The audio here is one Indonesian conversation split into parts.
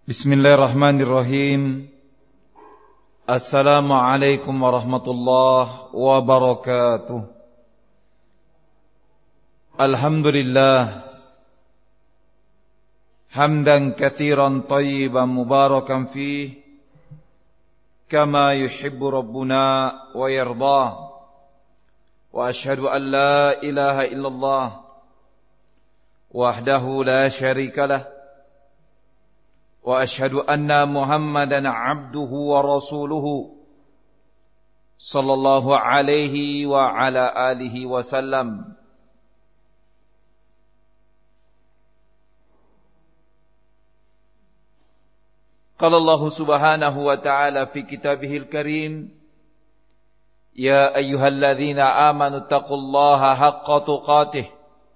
Bismillahirrahmanirrahim. Assalamualaikum warahmatullahi wabarakatuh. Alhamdulillah hamdan katsiran thayyiban mubarakan fihi kama yuhibbu rabbuna wa yardah. Wa ashhadu an la ilaha illallah wahdahu la syarika lah. وأشهد أن محمدًا عبده ورسوله صلى الله عليه وعلى آله وسلم. قال الله سبحانه وتعالى في كتابه الكريم: يا أيها الذين آمنوا اتقوا الله حق تقاته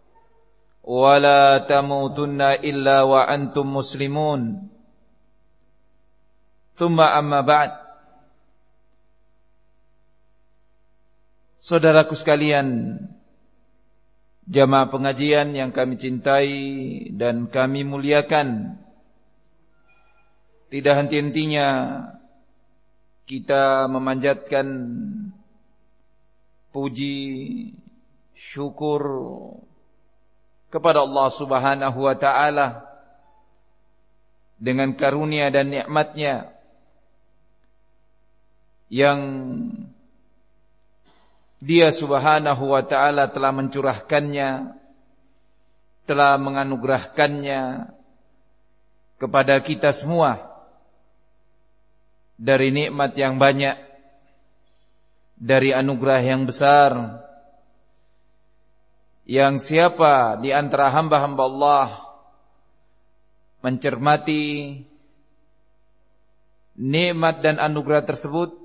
ولا تموتن إلا وأنتم مسلمون. Tsumma amma ba'd. Saudaraku sekalian, jamaah pengajian yang kami cintai dan kami muliakan, tidak henti-hentinya kita memanjatkan puji syukur kepada Allah Subhanahu wa ta'ala dengan karunia dan nikmat-Nya yang Dia Subhanahu wa ta'ala telah mencurahkannya, telah menganugerahkannya kepada kita semua dari nikmat yang banyak, dari anugerah yang besar, yang siapa di antara hamba-hamba Allah mencermati nikmat dan anugerah tersebut,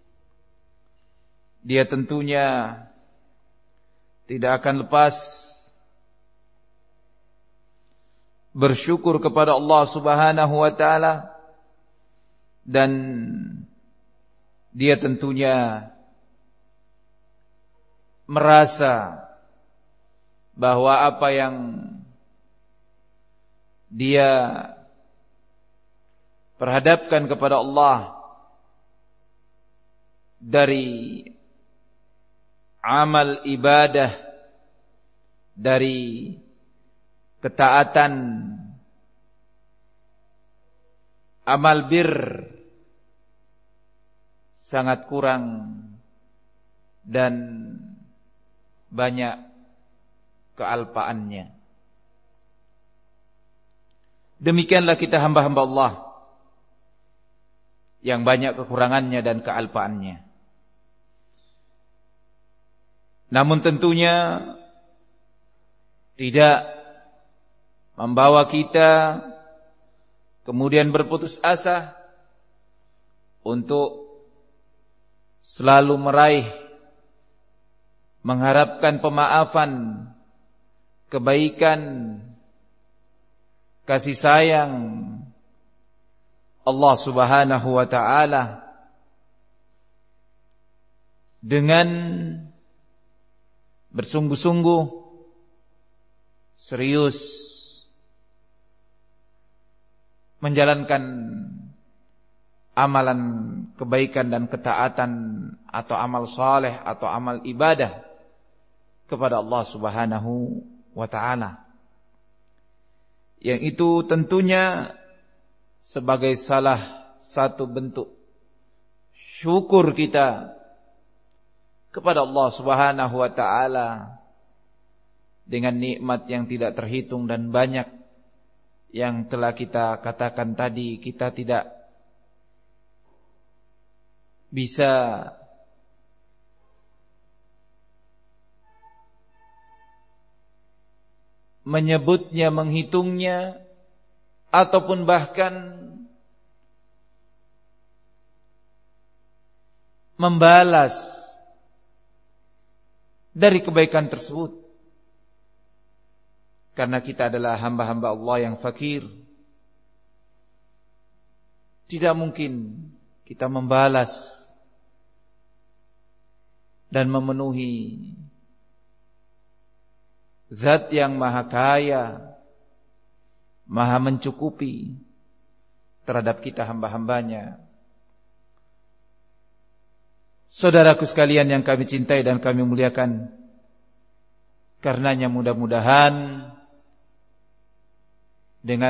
dia tentunya tidak akan lepas bersyukur kepada Allah Subhanahu wa ta'ala, dan dia tentunya merasa bahwa apa yang dia perhadapkan kepada Allah dari amal ibadah, dari ketaatan, amal bir, sangat kurang dan banyak kealpaannya. Demikianlah kita hamba-hamba Allah yang banyak kekurangannya dan kealpaannya. Namun tentunya tidak membawa kita kemudian berputus asa untuk selalu meraih, mengharapkan pemaafan, kebaikan, kasih sayang Allah Subhanahu wa ta'ala dengan bersungguh-sungguh, serius menjalankan amalan kebaikan dan ketaatan atau amal saleh atau amal ibadah kepada Allah Subhanahu wa ta'ala, yang itu tentunya sebagai salah satu bentuk syukur kita kepada Allah Subhanahu wa ta'ala dengan nikmat yang tidak terhitung dan banyak yang telah kita katakan tadi. Kita tidak bisa menyebutnya, menghitungnya, ataupun bahkan membalas dari kebaikan tersebut, karena kita adalah hamba-hamba Allah yang fakir. Tidak mungkin kita membalas dan memenuhi Zat yang maha kaya, maha mencukupi, terhadap kita hamba-hambanya. Saudaraku sekalian yang kami cintai dan kami muliakan, karenanya mudah-mudahan dengan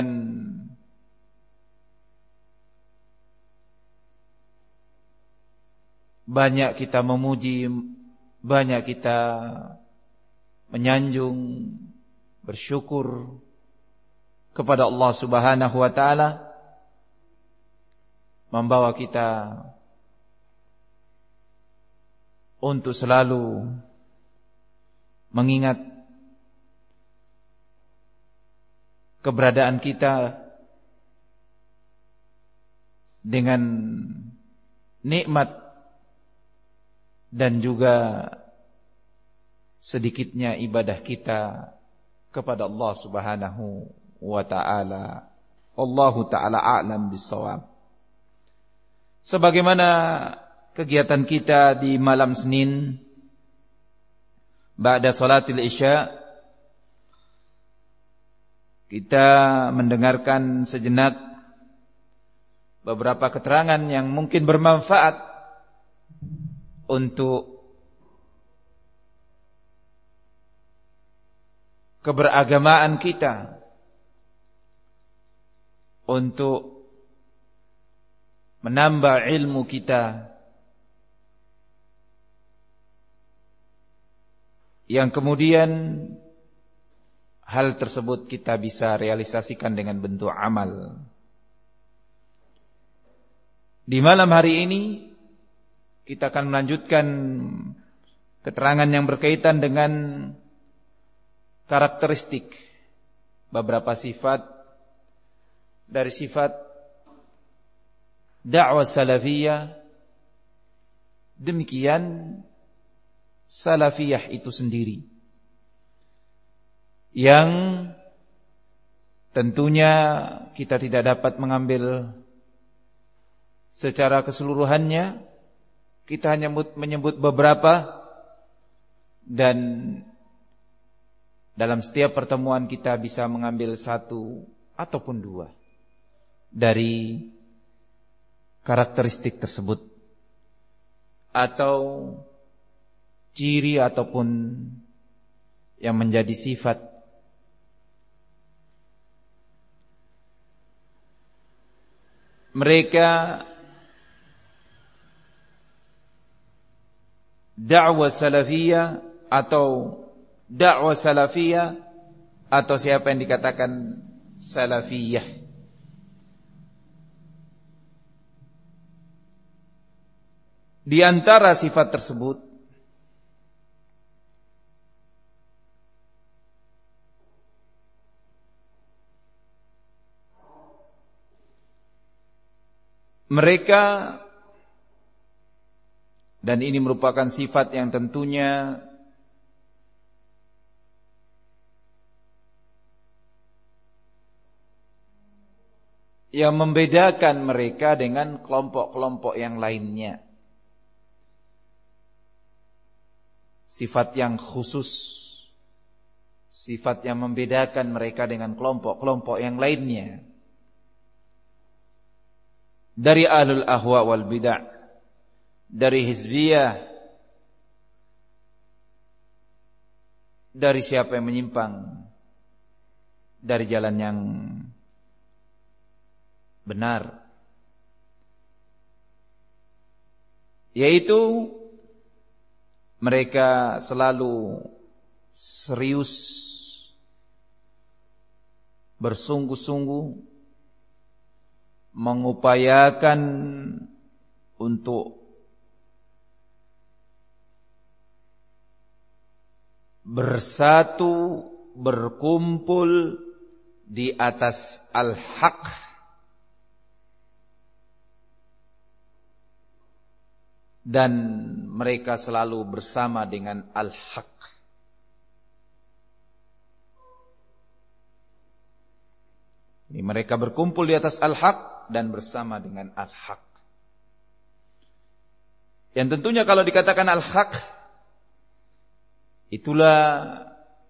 banyak kita memuji, banyak kita menyanjung, bersyukur kepada Allah Subhanahu wa taala, membawa kita untuk selalu mengingat keberadaan kita dengan nikmat dan juga sedikitnya ibadah kita kepada Allah Subhanahu wa taala. Allahu taala a'lam bis-shawab. Sebagaimana kegiatan kita di malam Senin ba'da salatil Isya, kita mendengarkan sejenak beberapa keterangan yang mungkin bermanfaat untuk keberagamaan kita, untuk menambah ilmu kita, yang kemudian hal tersebut kita bisa realisasikan dengan bentuk amal. Di malam hari ini kita akan melanjutkan keterangan yang berkaitan dengan karakteristik beberapa sifat dari sifat dakwah salafiyah. Demikian salafiyah itu sendiri, yang tentunya kita tidak dapat mengambil secara keseluruhannya. Kita hanya menyebut beberapa, dan dalam setiap pertemuan kita bisa mengambil satu ataupun dua dari karakteristik tersebut, atau ciri ataupun yang menjadi sifat. Mereka dakwah salafiyah atau dakwah salafiyah, atau siapa yang dikatakan salafiyah. Di antara sifat tersebut mereka, dan ini merupakan sifat yang tentunya yang membedakan mereka dengan kelompok-kelompok yang lainnya. Sifat yang khusus, sifat yang membedakan mereka dengan kelompok-kelompok yang lainnya dari ahlul ahwa wal bid'ah, dari hizbiyah, dari siapa yang menyimpang dari jalan yang benar, yaitu mereka selalu serius, bersungguh-sungguh mengupayakan untuk bersatu, berkumpul di atas al-haq, dan mereka selalu bersama dengan al-haq. Ini mereka berkumpul di atas al-haq dan bersama dengan al-haq. Yang tentunya kalau dikatakan al-haq, itulah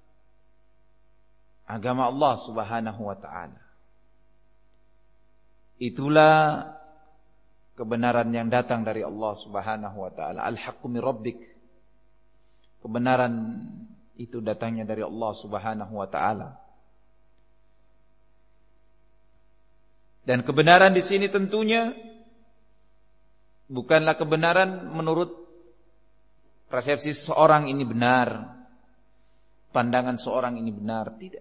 agama Allah Subhanahu wa ta'ala. itulah kebenaran yang datang dari Allah Subhanahu wa taala. Al-haqqu min rabbik. Kebenaran itu datangnya dari Allah Subhanahu wa taala. Dan kebenaran di sini tentunya bukanlah kebenaran menurut persepsi seorang ini benar, pandangan seorang ini benar, tidak.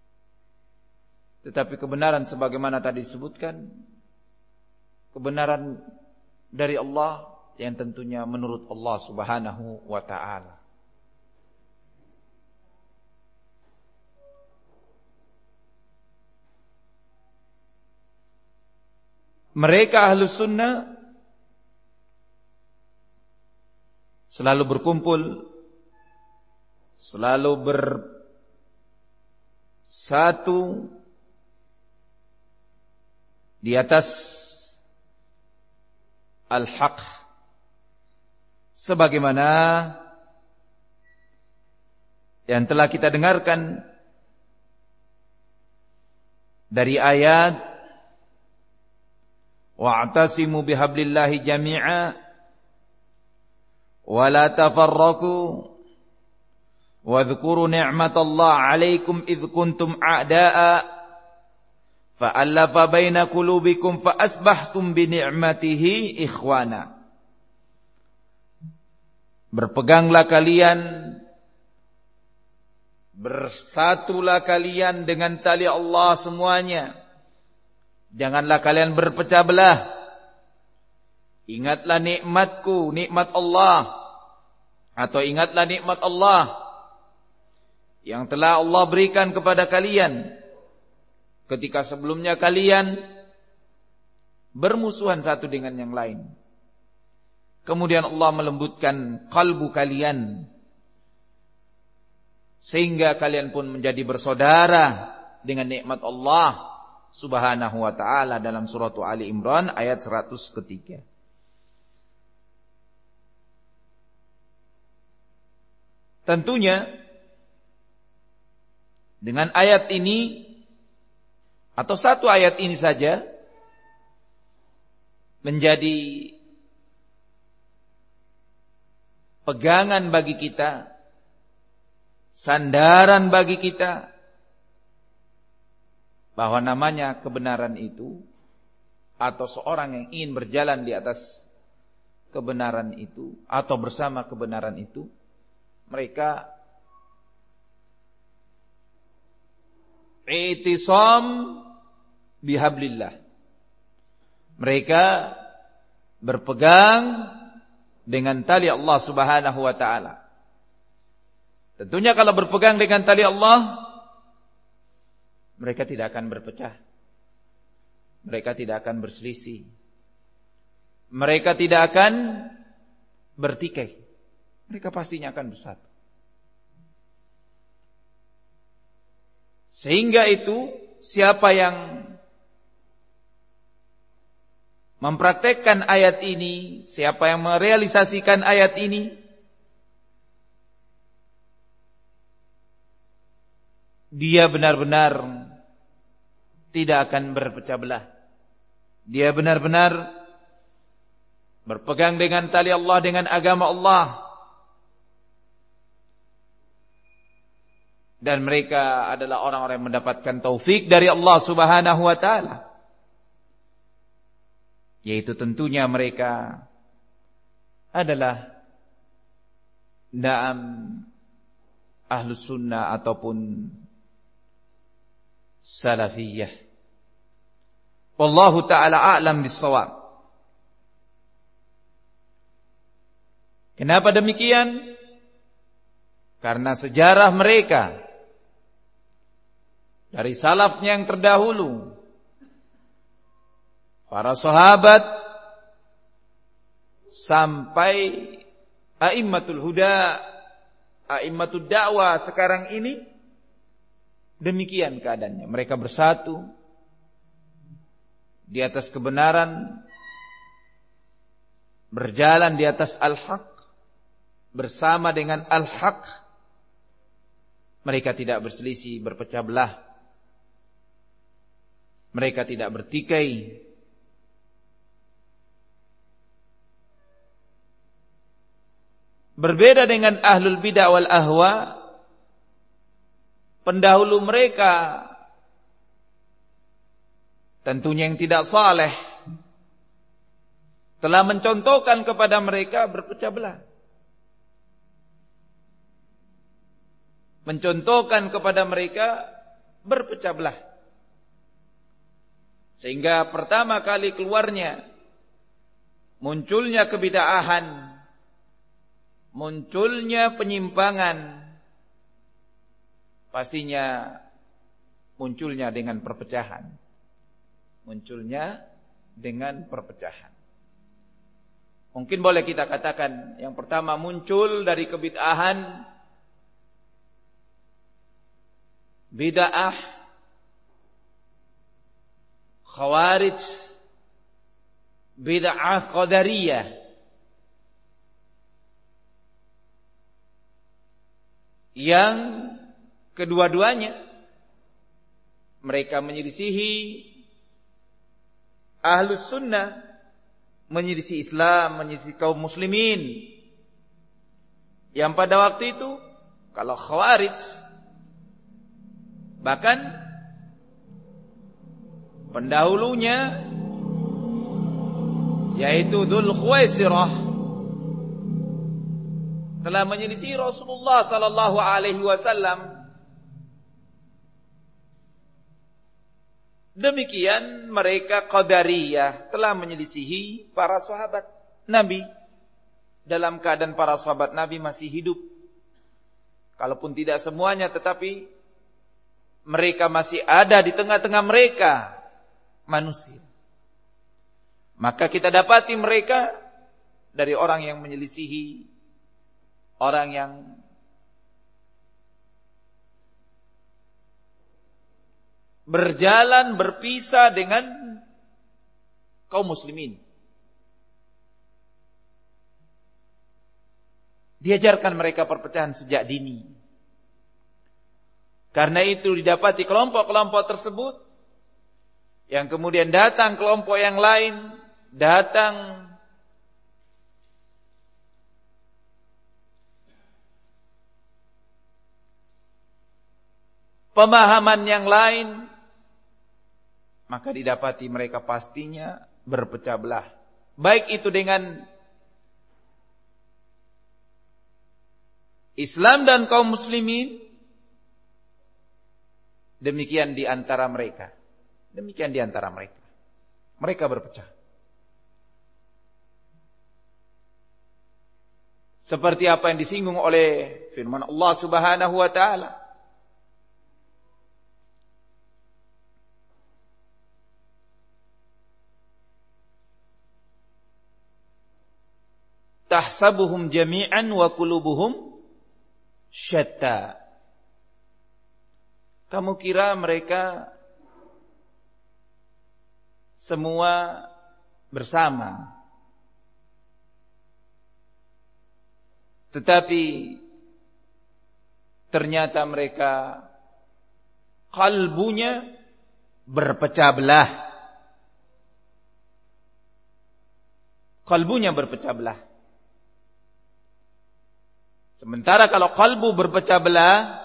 Tetapi kebenaran sebagaimana tadi disebutkan, kebenaran dari Allah yang tentunya menurut Allah Subhanahu wa taala. Mereka Ahlus Sunnah selalu berkumpul, selalu bersatu di atas al-haq, sebagaimana yang telah kita dengarkan dari ayat wa'tasimu bihablillahi jami'a wa la tafarraqu wa dhkuru ni'matallahi 'alaikum idh kuntum a'da'a fa'alafa baina qulubikum fa asbahtum bi ni'matihi ikhwana. Berpeganglah kalian, bersatulah kalian dengan tali Allah semuanya. Janganlah kalian berpecah belah. Ingatlah nikmatku, nikmat Allah, atau ingatlah nikmat Allah yang telah Allah berikan kepada kalian ketika sebelumnya kalian bermusuhan satu dengan yang lain. Kemudian Allah melembutkan kalbu kalian sehingga kalian pun menjadi bersaudara dengan nikmat Allah Subhanahu wa ta'ala dalam surah Ali Imran ayat 103. Tentunya dengan ayat ini atau satu ayat ini saja menjadi pegangan bagi kita, sandaran bagi kita, bahwa namanya kebenaran itu atau seorang yang ingin berjalan di atas kebenaran itu atau bersama kebenaran itu, mereka i'tisam bihablillah. Mereka berpegang dengan tali Allah Subhanahu wa taala. Tentunya kalau berpegang dengan tali Allah, mereka tidak akan berpecah. Mereka tidak akan berselisih. Mereka tidak akan bertikai. Mereka pastinya akan bersatu. Sehingga itu siapa yang mempraktekkan ayat ini, siapa yang merealisasikan ayat ini, dia benar-benar tidak akan berpecah belah. Dia benar-benar berpegang dengan tali Allah, dengan agama Allah. Dan mereka adalah orang-orang yang mendapatkan taufik dari Allah Subhanahu wa ta'ala. Yaitu tentunya mereka adalah na'am Ahlus Sunnah ataupun Salafiyah. Wallahu ta'ala a'lam bis-shawab. Kenapa demikian? Karena sejarah mereka dari salafnya yang terdahulu, para sahabat sampai a'immatul huda, a'immatud da'wah sekarang ini, demikian keadaannya. Mereka bersatu di atas kebenaran, berjalan di atas al-haq, bersama dengan al-haq. Mereka tidak berselisih, berpecah belah. Mereka tidak bertikai. Berbeda dengan ahlul bid'ah wal ahwa, pendahulu mereka tentunya yang tidak saleh telah mencontohkan kepada mereka berpecah belah. Mencontohkan kepada mereka berpecah belah. Sehingga pertama kali keluarnya, munculnya kebid'ahan, munculnya penyimpangan, pastinya munculnya dengan perpecahan. Munculnya dengan perpecahan. Mungkin boleh kita katakan yang pertama muncul dari kebid'ahan, bid'ah Khawarij, bid'ah Qadariyah, yang kedua-duanya mereka menyelisihi Ahlus Sunnah, menyelisihi Islam, menyelisihi kaum muslimin. Yang pada waktu itu kalau Khawarij bahkan pendahulunya yaitu Dzul Khuwaisirah telah menyelisih Rasulullah sallallahu alaihi wasallam. Demikian mereka Qadariyah telah menyelisihi para sahabat Nabi dalam keadaan para sahabat Nabi masih hidup. Kalaupun tidak semuanya, tetapi mereka masih ada di tengah-tengah mereka manusia. Maka kita dapati mereka dari orang yang menyelisihi, orang yang berjalan berpisah dengan kaum muslimin. Diajarkan mereka perpecahan sejak dini. Karena itu didapati kelompok-kelompok tersebut yang kemudian datang kelompok yang lain, datang pemahaman yang lain, maka didapati mereka pastinya berpecah belah. Baik itu dengan Islam dan kaum muslimin, demikian di antara mereka. Demikian di antara mereka. Mereka berpecah. Seperti apa yang disinggung oleh firman Allah Subhanahu wa taala. Tahsabuhum jami'an wa qulubuhum syatta. Kamu kira mereka semua bersama, tetapi ternyata mereka kalbunya berpecah belah. Kalbunya berpecah belah. Sementara kalau kalbu berpecah belah,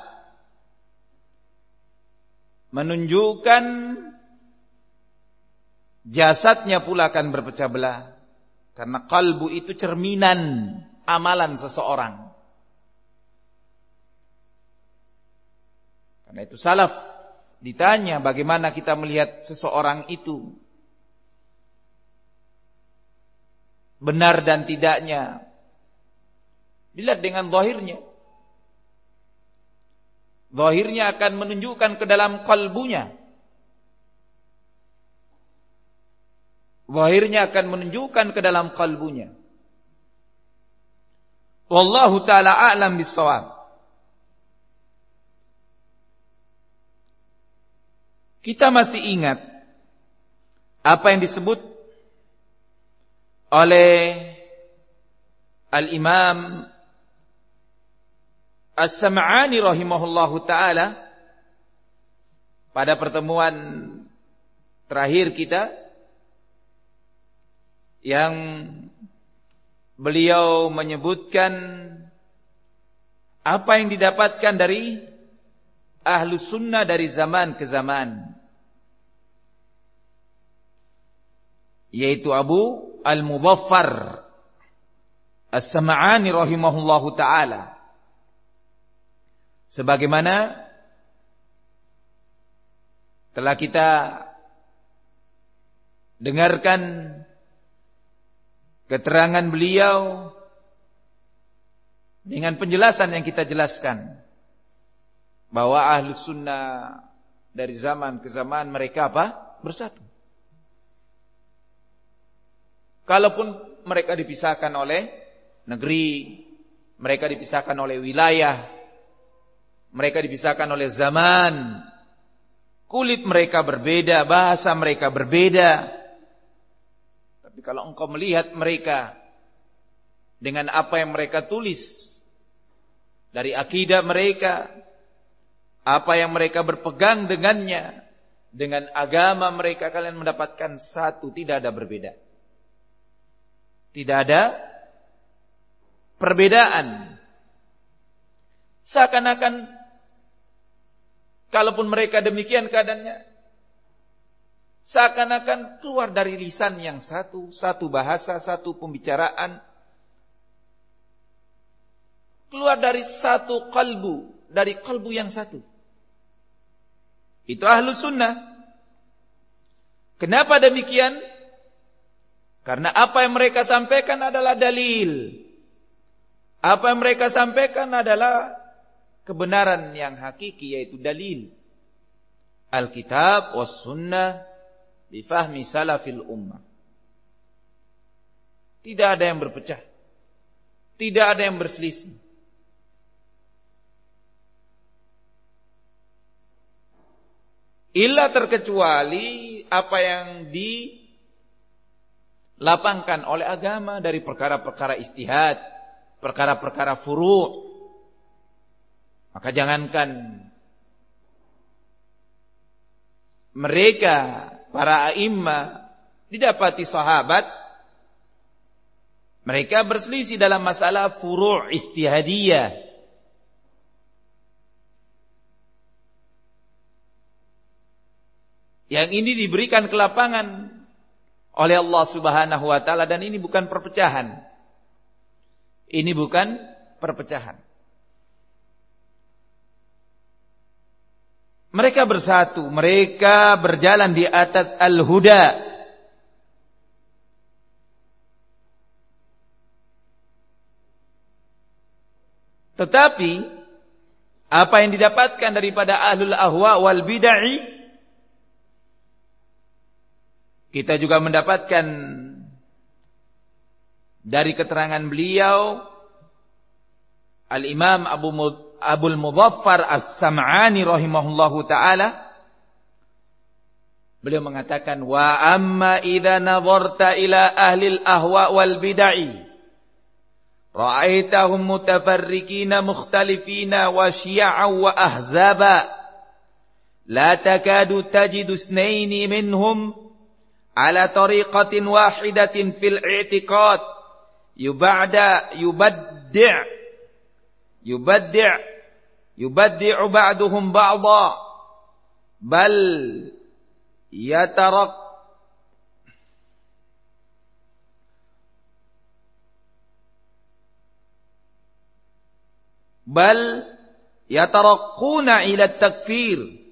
menunjukkan jasadnya pula akan berpecah belah. Karena kalbu itu cerminan amalan seseorang. Karena itu salaf ditanya bagaimana kita melihat seseorang itu, benar dan tidaknya dilihat dengan zahirnya. Zahirnya akan menunjukkan ke dalam kalbunya. Zahirnya akan menunjukkan ke dalam kalbunya. Wallahu ta'ala a'lam bis-shawab. Kita masih ingat apa yang disebut oleh Al-Imam As-Sam'ani rahimahullahu ta'ala pada pertemuan terakhir kita yang beliau menyebutkan apa yang didapatkan dari Ahlus Sunnah dari zaman ke zaman, yaitu Abu Al-Mudhaffar As-Sam'ani rahimahullahu ta'ala. Sebagaimana telah kita dengarkan keterangan beliau dengan penjelasan yang kita jelaskan, bahwa Ahlus Sunnah dari zaman ke zaman mereka apa? Bersatu. Kalaupun mereka dipisahkan oleh negeri, mereka dipisahkan oleh wilayah, mereka dipisahkan oleh zaman, kulit mereka berbeda, bahasa mereka berbeda, tapi kalau engkau melihat mereka dengan apa yang mereka tulis dari akidah mereka, apa yang mereka berpegang dengannya, dengan agama mereka, kalian mendapatkan satu, tidak ada berbeda. Tidak ada perbedaan. Seakan-akan kalaupun mereka demikian keadaannya, seakan-akan keluar dari lisan yang satu, satu bahasa, satu pembicaraan, keluar dari satu kalbu, dari kalbu yang satu. Itu Ahlus Sunnah. Kenapa demikian? Karena apa yang mereka sampaikan adalah dalil. Apa yang mereka sampaikan adalah kebenaran yang hakiki, yaitu dalil. Alkitab was sunnah bifahmi salafil ummah. Tidak ada yang berpecah. Tidak ada yang berselisih. Illa terkecuali apa yang dilapangkan oleh agama dari perkara-perkara istihad, perkara-perkara furu'. Maka jangankan mereka, para a'immah, didapati sahabat, mereka berselisih dalam masalah furu' istihadiyah. Yang ini diberikan kelapangan oleh Allah Subhanahu wa ta'ala, dan ini bukan perpecahan. Ini bukan perpecahan. Mereka bersatu, mereka berjalan di atas al-huda. Tetapi apa yang didapatkan daripada ahlul ahwa wal bid'ah, kita juga mendapatkan dari keterangan beliau Al-Imam Abul Mudhaffar As-Sam'ani rahimahullahu ta'ala. Beliau mengatakan, wa amma idza nadharta ila ahli al-ahwa wal bid'ah ra'aitahum mutafarriqina mukhtalifina wa syi'a wa ahzaba la takadu tajidu itsnaini minhum ala tariqatin wahidatin fil i'tiqad yubaddi'u ba'duhum ba'dha bal yataraqquna ila at-takfir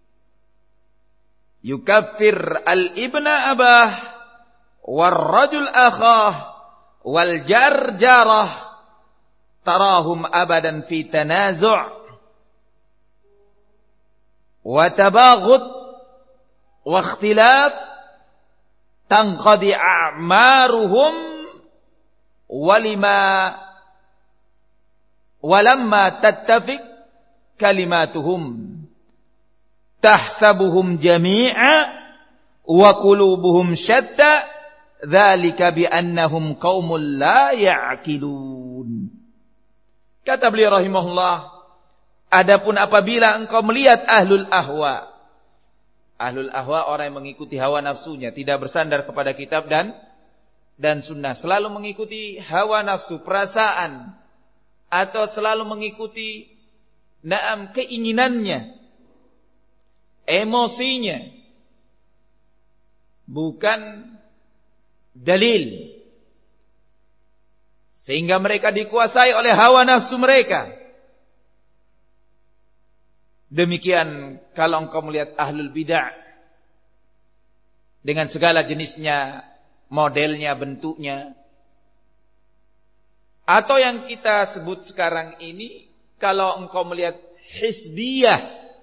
yukaffir al-ibna abah wal-rajul akhah wal-jar jarah tarahum abadan fi tanazu' wa tabaghud wa ikhtilaf tanqadi a'maruhum walamma tattafiq kalimatuhum tahsabuhum jami'a wa qulubuhum syatta dzalika bi annahum qaumul la ya'qilun. Kata beliau rahimahullah, adapun apabila engkau melihat ahlul ahwa orang yang mengikuti hawa nafsunya, tidak bersandar kepada kitab dan dan sunnah, selalu mengikuti hawa nafsu, perasaan, atau selalu mengikuti keinginannya, emosinya, bukan dalil, sehingga mereka dikuasai oleh hawa nafsu mereka. Demikian kalau engkau melihat ahlul bid'ah dengan segala jenisnya, modelnya, bentuknya, atau yang kita sebut sekarang ini, kalau engkau melihat hizbiyah,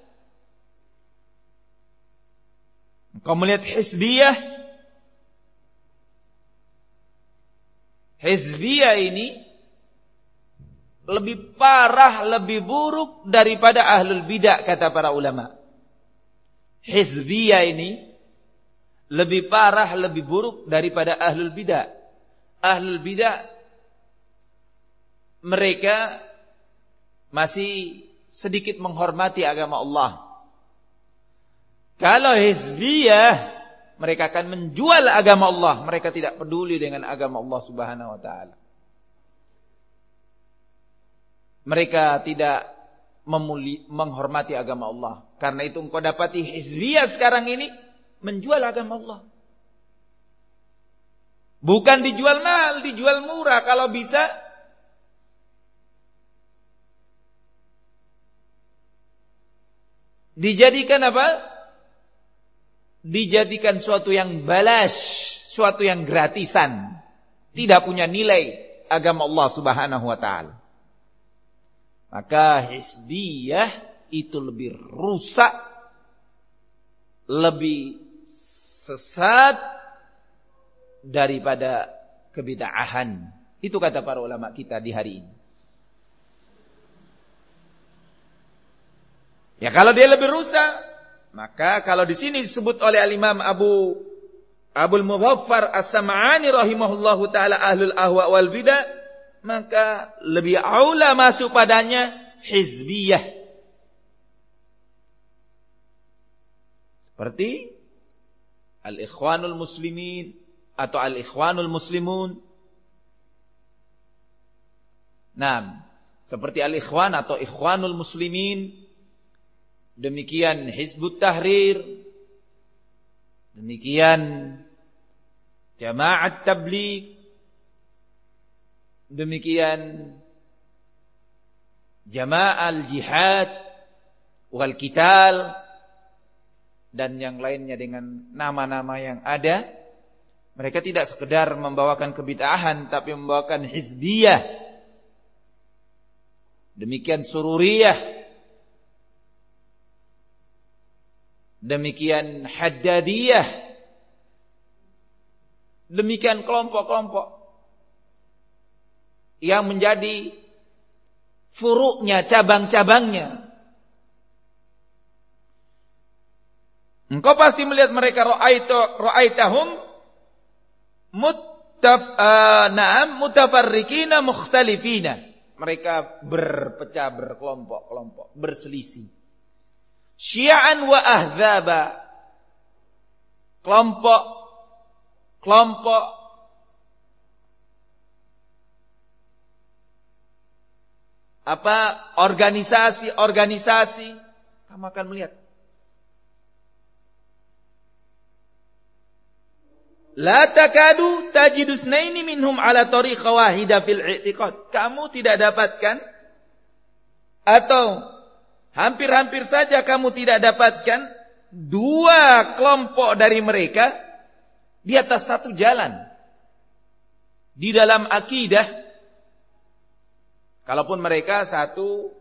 engkau melihat hizbiyah ini lebih parah, lebih buruk daripada ahlul bidah, kata para ulama. Hizbiyah ini lebih parah, lebih buruk daripada ahlul bidah. Ahlul bidah, mereka masih sedikit menghormati agama Allah. Kalau hizbiyah, mereka akan menjual agama Allah. Mereka tidak peduli dengan agama Allah Subhanahu wa ta'ala. Mereka tidak menghormati agama Allah. Karena itu engkau dapati hizbiyah sekarang ini menjual agama Allah. Bukan dijual mahal, dijual murah. Kalau bisa dijadikan apa? Dijadikan suatu yang balas, suatu yang gratisan, tidak punya nilai agama Allah Subhanahu wa ta'ala. Maka hizbiyah itu lebih rusak, lebih sesat daripada kebid'ahan. Itu kata para ulama kita di hari ini. Ya kalau dia lebih rusak, maka kalau di sini disebut oleh al-Imam Abul Mudhaffar As-Sam'ani rahimahullahu taala ahlul ahwa wal bidah, maka lebih aula masuk padanya hizbiyah. Seperti al-ikhwanul muslimin atau al-ikhwanul muslimun. Nah, seperti al-ikhwan atau ikhwanul muslimin. Demikian Hizbut Tahrir. Demikian Jama'at Tabligh. Demikian Jama'al Jihad wal Qital dan yang lainnya dengan nama-nama yang ada. Mereka tidak sekedar membawakan kebid'ahan, tapi membawakan hizbiyah. Demikian sururiyah. Demikian haddadiyah. Demikian kelompok-kelompok yang menjadi furuknya, cabang-cabangnya. Engkau pasti melihat mereka ra'aitahum mutafarriqina mukhtalifina. Mereka berpecah, berkelompok-kelompok, berselisih. Syi'an wa ahdzaba. Kelompok organisasi, kamu akan melihat la takadu tajidu snaini minhum ala tariqa wahida fil i'tiqad. Kamu tidak dapatkan, atau hampir-hampir saja kamu tidak dapatkan dua kelompok dari mereka di atas satu jalan di dalam akidah. Kalaupun mereka satu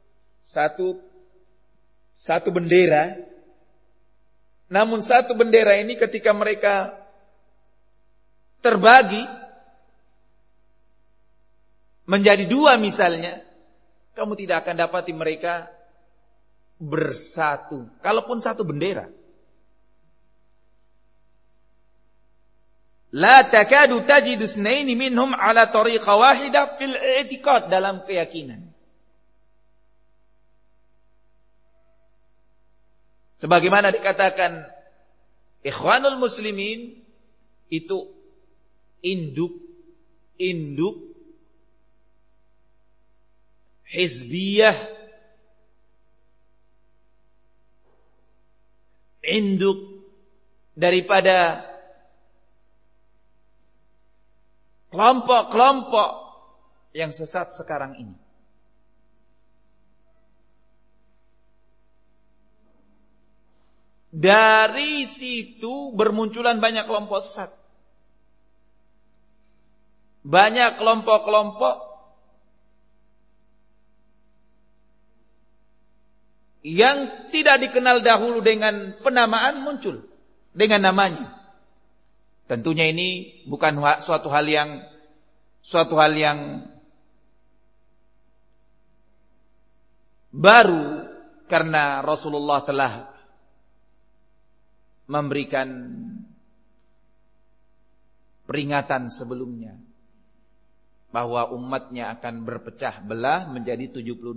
bendera, namun satu bendera ini ketika mereka terbagi menjadi dua misalnya, kamu tidak akan dapati mereka bersatu. Kalaupun satu bendera. La takadu tajidu snaini minhum ala tariqa wahidah fil i'tiqad, dalam keyakinan. Sebagaimana dikatakan ikhwanul muslimin itu induk hizbiyah, induk daripada kelompok-kelompok yang sesat sekarang ini. Dari situ bermunculan banyak kelompok sesat. Banyak kelompok-kelompok yang tidak dikenal dahulu dengan penamaan muncul dengan namanya. Tentunya ini bukan suatu hal yang baru, karena Rasulullah telah memberikan peringatan sebelumnya bahwa umatnya akan berpecah belah menjadi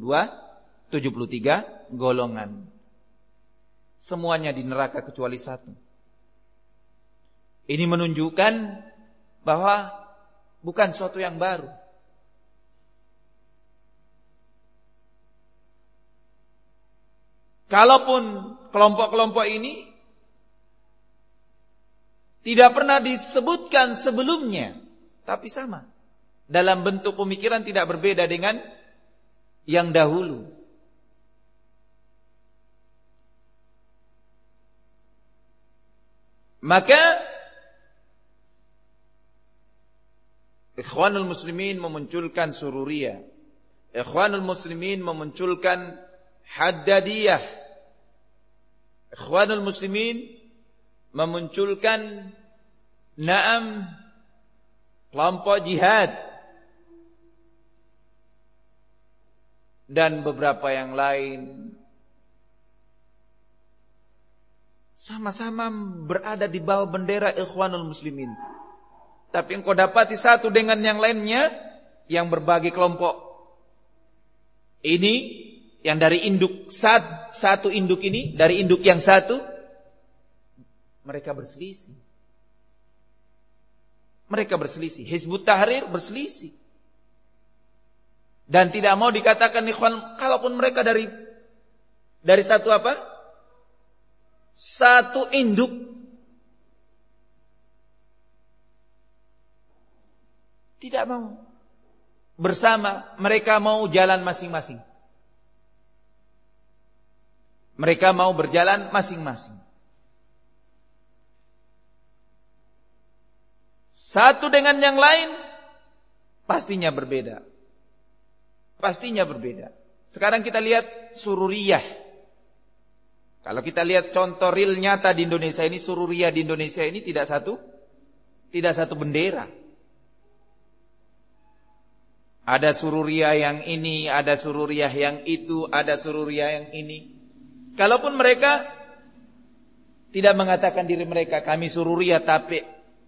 73 golongan. Semuanya di neraka kecuali satu. Ini menunjukkan bahwa bukan suatu yang baru. Kalaupun kelompok-kelompok ini tidak pernah disebutkan sebelumnya, tapi sama. Dalam bentuk pemikiran tidak berbeda dengan yang dahulu. Maka Ikhwanul Muslimin memunculkan Sururiyah. Ikhwanul Muslimin memunculkan Haddadiyah. Ikhwanul Muslimin memunculkan kelompok jihad dan beberapa yang lain, sama-sama berada di bawah bendera Ikhwanul Muslimin. Tapi engkau dapati satu dengan yang lainnya yang berbagi kelompok. Ini yang dari induk satu induk ini, dari induk yang satu, mereka berselisih. Hizbut Tahrir berselisih. Dan tidak mau dikatakan ikhwan, kalaupun mereka dari satu apa? Satu induk. Tidak mau bersama, mereka mau jalan masing-masing. Mereka mau berjalan masing-masing. Satu dengan yang lain pastinya berbeda. Sekarang kita lihat Sururiyah. Kalau kita lihat contoh real nyata di Indonesia ini, Sururiyah di Indonesia ini tidak satu bendera. Ada Sururiyah yang ini, ada Sururiyah yang itu, ada Sururiyah yang ini. Kalaupun mereka tidak mengatakan diri mereka kami Sururiyah, tapi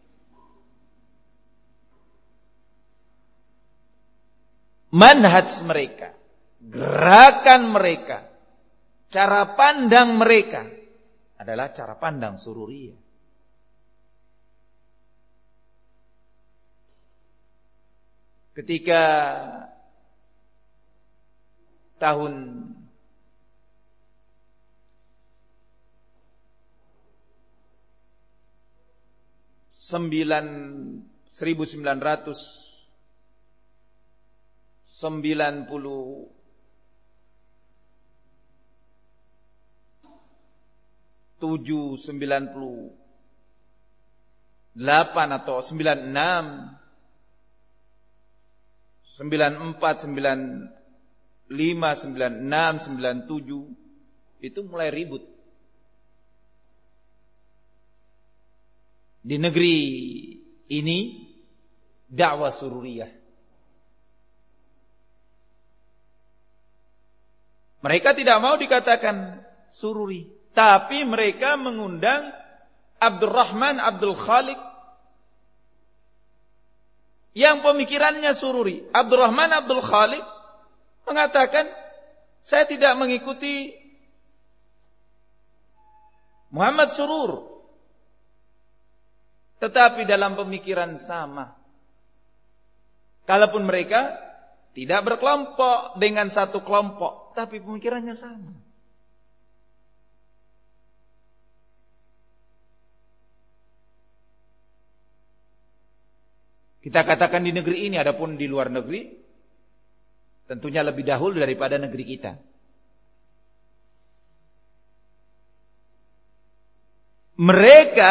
manhaj mereka, gerakan mereka, cara pandang mereka adalah cara pandang Sururiyah. Ketika tahun 97, 98 atau 96, 94, 95, 96, 97 itu mulai ribut di negeri ini dakwah Sururiyah. Mereka tidak mau dikatakan Sururi, tapi mereka mengundang Abdurrahman Abdul Khaliq yang pemikirannya Sururi. Abdurrahman Abdul Khaliq mengatakan, saya tidak mengikuti Muhammad Surur. tetapi dalam pemikiran sama. Kalaupun mereka tidak berkelompok dengan satu kelompok, tapi pemikirannya sama. Kita katakan di negeri ini, adapun di luar negeri tentunya lebih dahulu daripada negeri kita. Mereka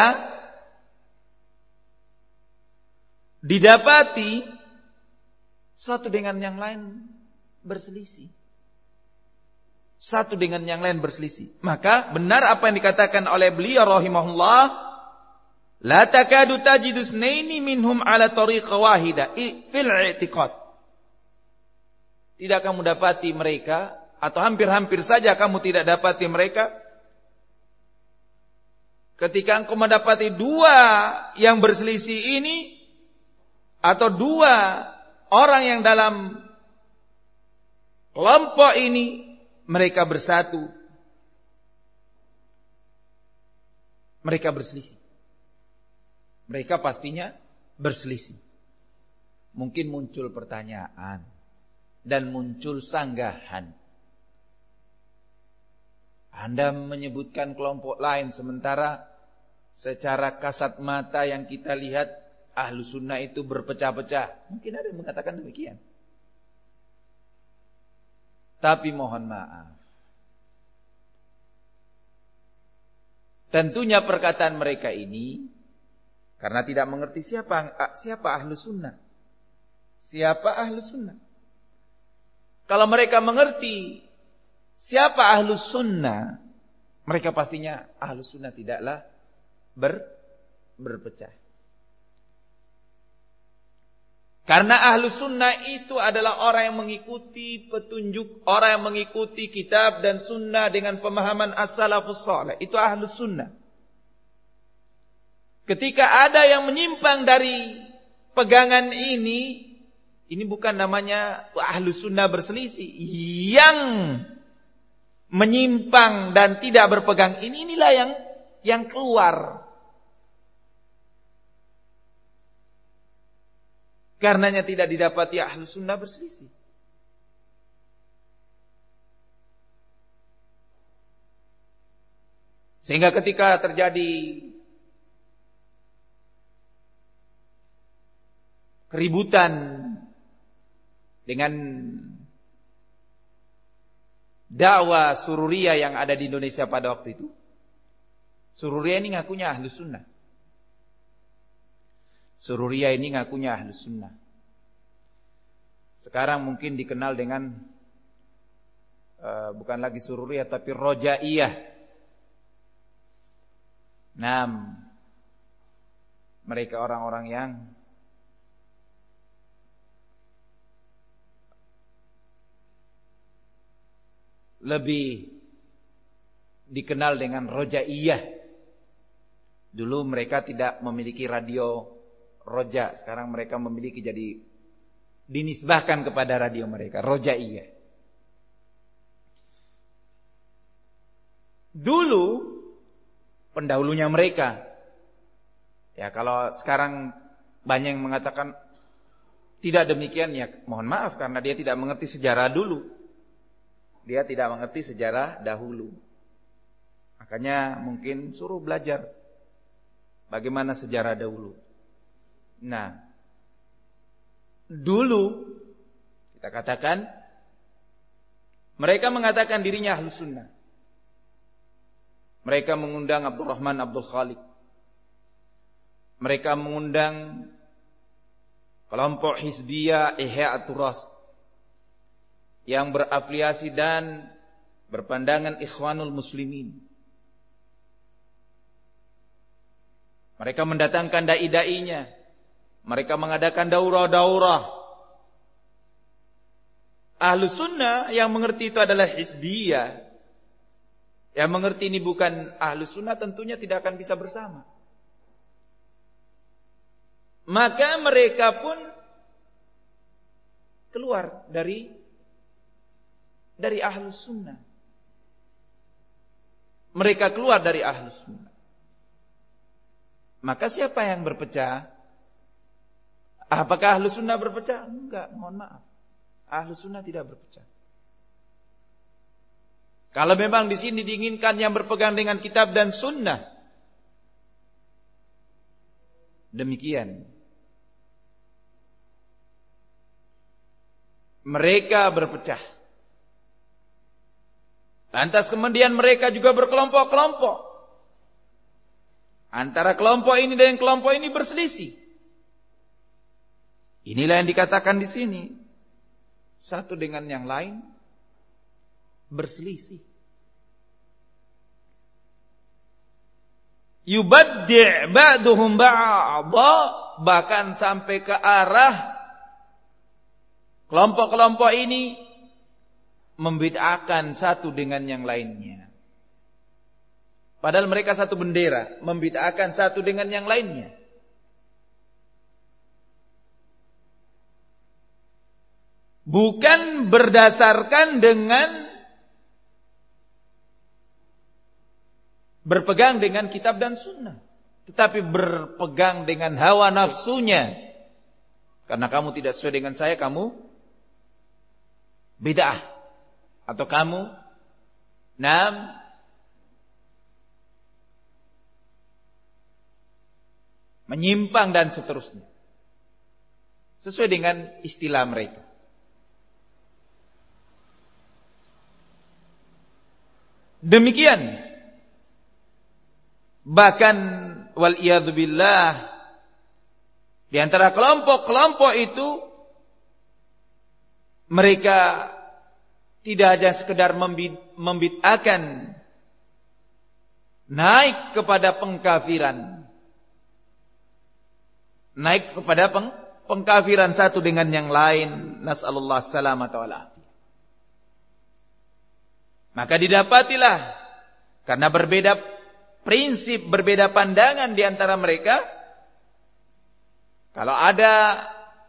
didapati satu dengan yang lain berselisih. Satu dengan yang lain berselisih. Maka benar apa yang dikatakan oleh beliau rahimahullah, la takadu tajidu snaini minhum ala tariqa wahida fil i'tiqad. Tidak kamu dapati mereka, atau hampir-hampir saja kamu tidak dapati mereka, ketika engkau mendapati dua yang berselisih ini, atau dua orang yang dalam kelompok ini, mereka bersatu, mereka berselisih. Mereka pastinya berselisih. Mungkin muncul pertanyaan dan muncul sanggahan. Anda menyebutkan kelompok lain, sementara secara kasat mata yang kita lihat Ahlus Sunnah itu berpecah-pecah. Mungkin ada yang mengatakan demikian. Tapi mohon maaf, tentunya perkataan mereka ini karena tidak mengerti siapa Ahlus Sunnah. Siapa Ahlus Sunnah? Kalau mereka mengerti siapa Ahlus Sunnah, mereka pastinya Ahlus Sunnah tidaklah berpecah. Karena Ahlus Sunnah itu adalah orang yang mengikuti petunjuk, orang yang mengikuti kitab dan sunnah dengan pemahaman as-salafus salih. Itu Ahlus Sunnah. Ketika ada yang menyimpang dari pegangan ini bukan namanya Ahlus Sunnah berselisih. Yang menyimpang dan tidak berpegang inilah yang keluar. Karenanya tidak didapati Ahlus Sunnah berselisih. Sehingga ketika terjadi keributan dengan dakwah Sururiyah yang ada di Indonesia pada waktu itu, Sururiyah ini ngakunya Ahlus Sunnah. Sururiyah ini ngakunya Ahlus Sunnah. Sekarang mungkin dikenal dengan bukan lagi Sururiyah tapi Rojaiyah. Mereka orang-orang yang lebih dikenal dengan Rojaiyah. Dulu mereka tidak memiliki radio Roja, sekarang mereka memiliki, jadi dinisbahkan kepada radio mereka Rojaiyah. Dulu pendahulunya mereka, ya kalau sekarang banyak yang mengatakan tidak demikian, ya mohon maaf karena dia tidak mengerti sejarah dulu. Dia tidak mengerti sejarah dahulu. Makanya mungkin suruh belajar bagaimana sejarah dahulu. Nah, dulu kita katakan mereka mengatakan dirinya Ahlus Sunnah. Mereka mengundang Abdurrahman Abdul Khaliq. Mereka mengundang kelompok Hizbiyah Ihya'atur Ras yang berafiliasi dan berpandangan Ikhwanul Muslimin. Mereka mendatangkan dai-dainya. Mereka mengadakan daurah-daurah. Ahlus Sunnah yang mengerti itu adalah Hizbiyah, yang mengerti ini bukan Ahlus Sunnah, tentunya tidak akan bisa bersama. Maka mereka pun keluar dari Ahlus Sunnah. Mereka keluar dari Ahlus Sunnah. Maka siapa yang berpecah? Apakah Ahlus Sunnah berpecah? Enggak, mohon maaf. Ahlus Sunnah tidak berpecah. Kalau memang di sini diinginkan yang berpegang dengan kitab dan sunnah, demikian. Mereka berpecah. Lantas kemudian mereka juga berkelompok-kelompok. Antara kelompok ini dan kelompok ini berselisih. Inilah yang dikatakan di sini. Satu dengan yang lain berselisih. Yubaddi' ba'duhum ba'dha, bahkan sampai ke arah kelompok-kelompok ini membid'ahkan satu dengan yang lainnya. Padahal mereka satu bendera, membid'ahkan satu dengan yang lainnya. Bukan berdasarkan dengan berpegang dengan kitab dan sunnah, tetapi berpegang dengan hawa nafsunya. Karena kamu tidak sesuai dengan saya, kamu bid'ah. Atau kamu menyimpang dan seterusnya. Sesuai dengan istilah mereka. Demikian. Bahkan wal'iyadzubillah, di antara kelompok-kelompok itu mereka tidak hanya sekedar membid'ahkan, naik kepada pengkafiran. Naik kepada pengkafiran satu dengan yang lain. Nas'alullah salamata wal afiyah. Maka didapatilah, karena berbeda prinsip, berbeda pandangan di antara mereka, kalau ada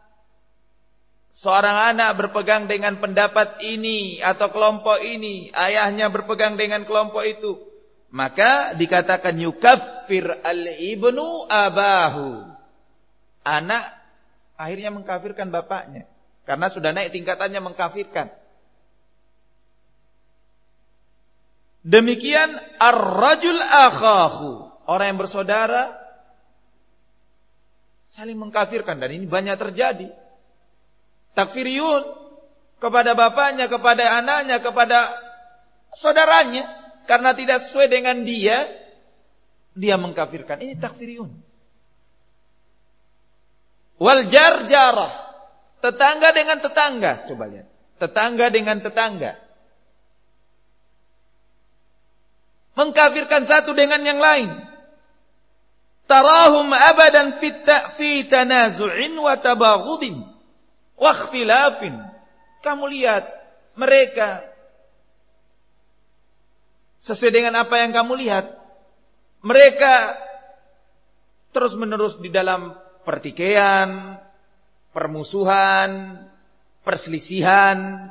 seorang anak berpegang dengan pendapat ini atau kelompok ini, ayahnya berpegang dengan kelompok itu, maka dikatakan yukaffir al-ibnu abahu. Anak akhirnya mengkafirkan bapaknya, karena sudah naik tingkatannya mengkafirkan. Demikian ar-rajul akhahu, orang yang bersaudara saling mengkafirkan, dan ini banyak terjadi. Takfiriyun kepada bapaknya, kepada anaknya, kepada saudaranya, karena tidak sesuai dengan dia mengkafirkan. Ini takfiriyun. Wal jarjarah, tetangga dengan tetangga. Coba lihat, tetangga dengan tetangga mengkafirkan satu dengan yang lain. Tarahum abadan fi tanazu'in wa tabaghudin wa ikhtilafin. Kamu lihat mereka sesuai dengan apa yang kamu lihat, mereka terus-menerus di dalam pertikaian, permusuhan, perselisihan.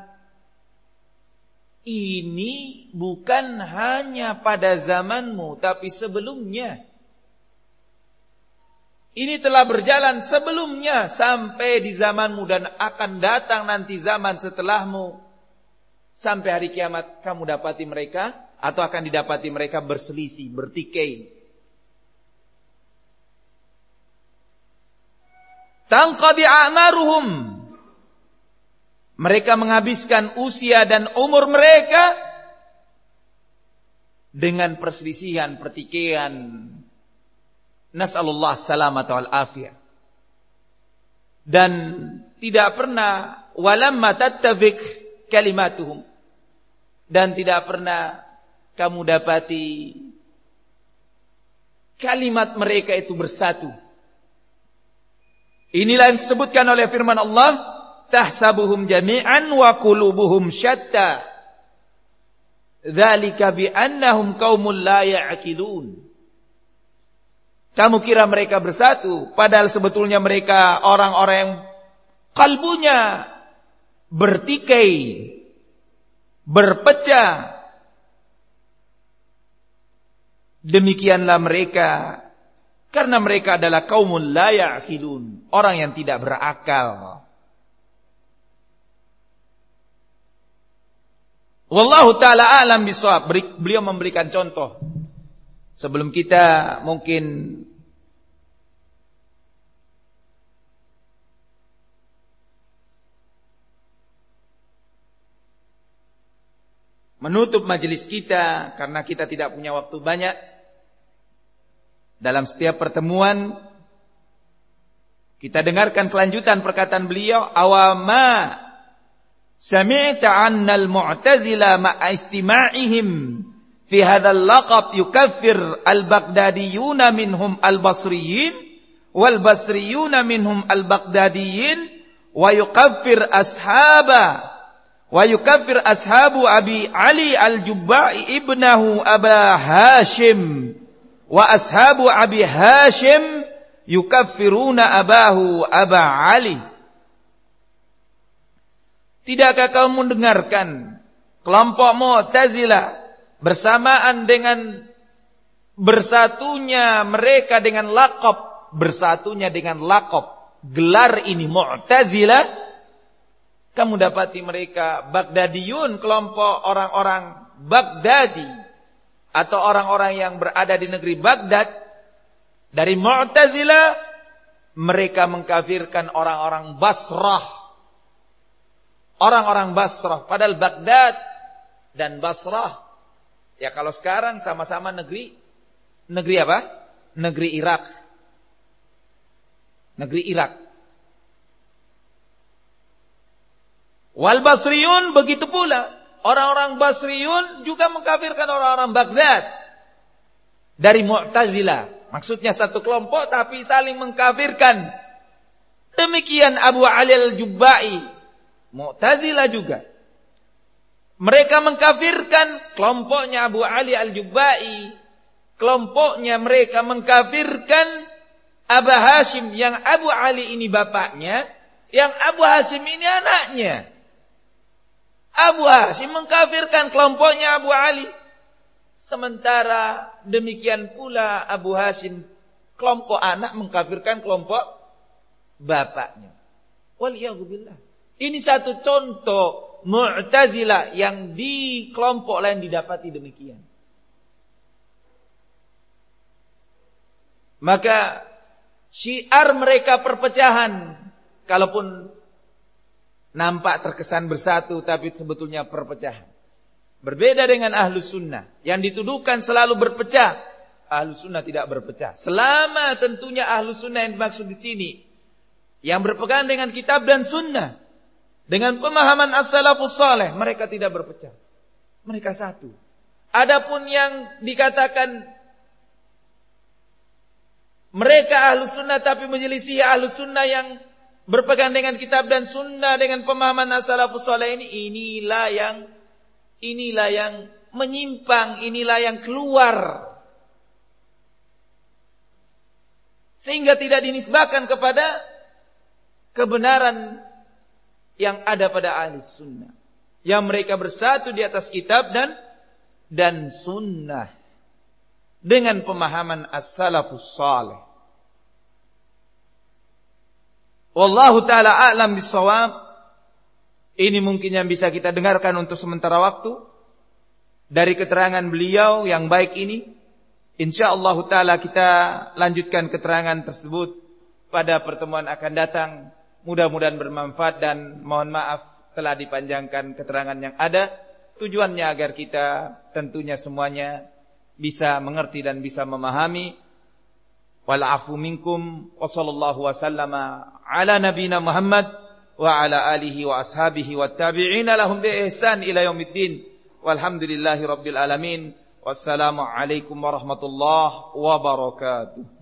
Ini bukan hanya pada zamanmu, tapi sebelumnya. Ini telah berjalan sebelumnya sampai di zamanmu, dan akan datang nanti zaman setelahmu. Sampai hari kiamat kamu dapati mereka, atau akan didapati mereka berselisih, bertikai. Tanqadi a'maruhum, mereka menghabiskan usia dan umur mereka dengan perselisihan, pertikaian. Nas'alullah salamata wal afiyah. Dan tidak pernah walamma tattafiq kalimatuhum, dan tidak pernah kamu dapati kalimat mereka itu bersatu. Inilah yang disebutkan oleh firman Allah, tahsabuhum jami'an wa qulubuhum syatta. Dzalika bi annahum qaumul la ya'qilun. Kamu kira mereka bersatu, padahal sebetulnya mereka orang-orang yang kalbunya bertikai, berpecah. Demikianlah mereka Karena mereka adalah qaumun la ya'qilun, orang yang tidak berakal. Wallahu ta'ala a'lam bishawab. Beliau memberikan contoh. Sebelum kita mungkin menutup majelis kita, karena kita tidak punya waktu banyak, dalam setiap pertemuan kita dengarkan kelanjutan perkataan beliau, awama sami'ta 'annal mu'tazila ma'a istima'ihim fi hadzal laqab yukaffir al-baghdadiyuna minhum al-basriyin wal basriyuna minhum al-baghdadiyyin wa yukaffir ashabu Abi Ali al-Jubba'i ibnahu Aba Hashim wa ashabu Abi Hashim yukaffiruna abahu Aba Ali. Tidakkah kamu mendengarkan kelompok Mu'tazilah bersamaan dengan bersatunya mereka dengan laqab, gelar ini Mu'tazilah, kamu dapati mereka Baghdadiyun, kelompok orang-orang Baghdadi atau orang-orang yang berada di negeri Baghdad. Dari Mu'tazilah mereka mengkafirkan orang-orang Basrah. Orang-orang Basrah, padahal Baghdad dan Basrah, ya kalau sekarang sama-sama negeri apa? Negeri Irak. Wal Basriyun begitu pula. Orang-orang Basriyun juga mengkafirkan orang-orang Baghdad. Dari Mu'tazilah, maksudnya satu kelompok tapi saling mengkafirkan. Demikian Abu Ali al-Jubba'i, Mu'tazilah juga. Mereka mengkafirkan kelompoknya Abu Ali al-Jubba'i. Kelompoknya mereka mengkafirkan Abu Hashim, yang Abu Ali ini bapaknya, yang Abu Hashim ini anaknya. Abu Hashim mengkafirkan kelompoknya Abu Ali. Sementara demikian pula Abu Hashim, kelompok anak mengkafirkan kelompok bapaknya. Waliyahzubillah. Ini satu contoh Mu'tazilah yang di kelompok lain didapati demikian. Maka syiar mereka perpecahan, kalaupun nampak terkesan bersatu tapi sebetulnya perpecahan. Berbeda dengan Ahlus Sunnah yang dituduhkan selalu berpecah. Ahlus Sunnah tidak berpecah. Selama tentunya Ahlus Sunnah yang dimaksud di sini yang berpegang dengan kitab dan sunnah, dengan pemahaman as-salafus saleh, mereka tidak berpecah. Mereka satu. Adapun yang dikatakan mereka Ahlus Sunnah tapi menyelisih Ahlus Sunnah yang berpegang dengan kitab dan sunnah dengan pemahaman as-salafus saleh ini, inilah yang menyimpang, inilah yang keluar. Sehingga tidak dinisbahkan kepada kebenaran yang ada pada ahli sunnah, yang mereka bersatu di atas kitab dan sunnah dengan pemahaman as-salafus salih. Wallahu ta'ala a'lam bissawab. Ini mungkin yang bisa kita dengarkan untuk sementara waktu dari keterangan beliau yang baik ini. InsyaAllah ta'ala kita lanjutkan keterangan tersebut pada pertemuan akan datang. Mudah-mudahan bermanfaat dan mohon maaf telah dipanjangkan keterangan yang ada. Tujuannya agar kita tentunya semuanya bisa mengerti dan bisa memahami. Wal'afu minkum wa sallallahu wa sallama ala nabina Muhammad wa ala alihi wa ashabihi wa tabi'ina lahum bi ihsan ila yaumiddin. Walhamdulillahi rabbil alamin. Wassalamu alaikum warahmatullahi wabarakatuh.